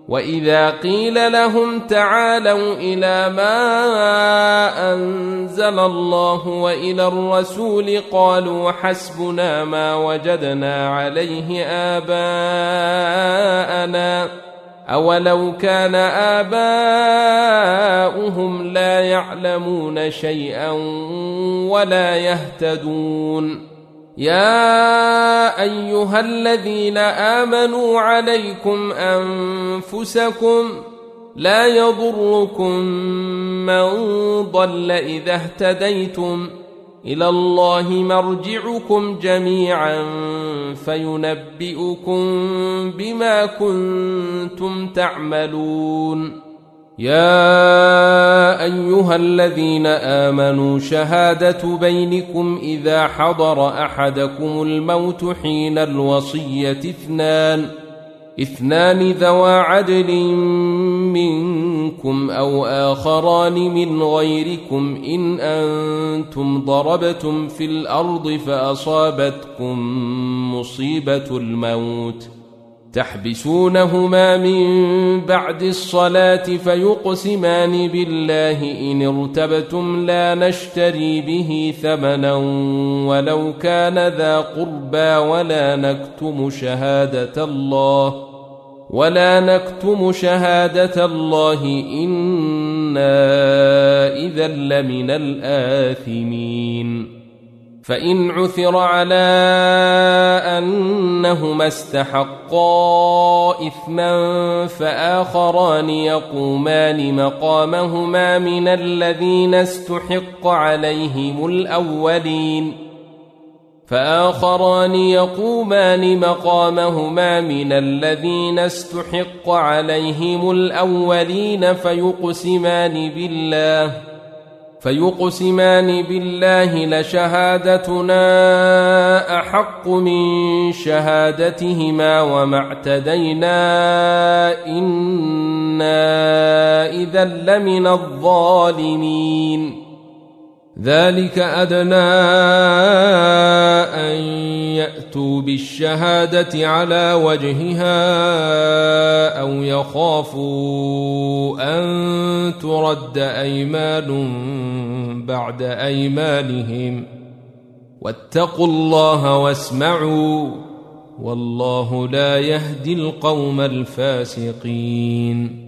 وإذا قيل لهم تعالوا إلى ما أنزل الله وإلى الرسول قالوا حسبنا ما وجدنا عليه آباءنا أولو كان آباؤهم لا يعلمون شيئا ولا يهتدون. يا أيها الذين آمنوا عليكم أنفسكم لا يضركم من ضل إذا اهتديتم إلى الله مرجعكم جميعا فينبئكم بما كنتم تعملون. يا أيها الذين آمنوا شهادة بينكم إذا حضر أحدكم الموت حين الوصية اثنان ذوا عدل منكم أو آخران من غيركم إن أنتم ضربتم في الأرض فأصابتكم مصيبة الموت تحبسونهما من بعد الصلاة فيقسمان بالله إن ارتبتم لا نشتري به ثمنا ولو كان ذا قربى ولا نكتم شهادة الله إنا إذا لمن الآثمين. فإن عثر على أنهما استحقا إثما فآخران يقومان مقامهما من الذين استحق عليهم الأولين فيقسمان بالله لشهادتنا أحق من شهادتهما وما اعتدينا إنا إذا لمن الظالمين. ذلك أدنى أن يأتوا بالشهادة على وجهها أو يخافوا أن ترد أيمان بعد أيمانهم واتقوا الله واسمعوا والله لا يهدي القوم الفاسقين.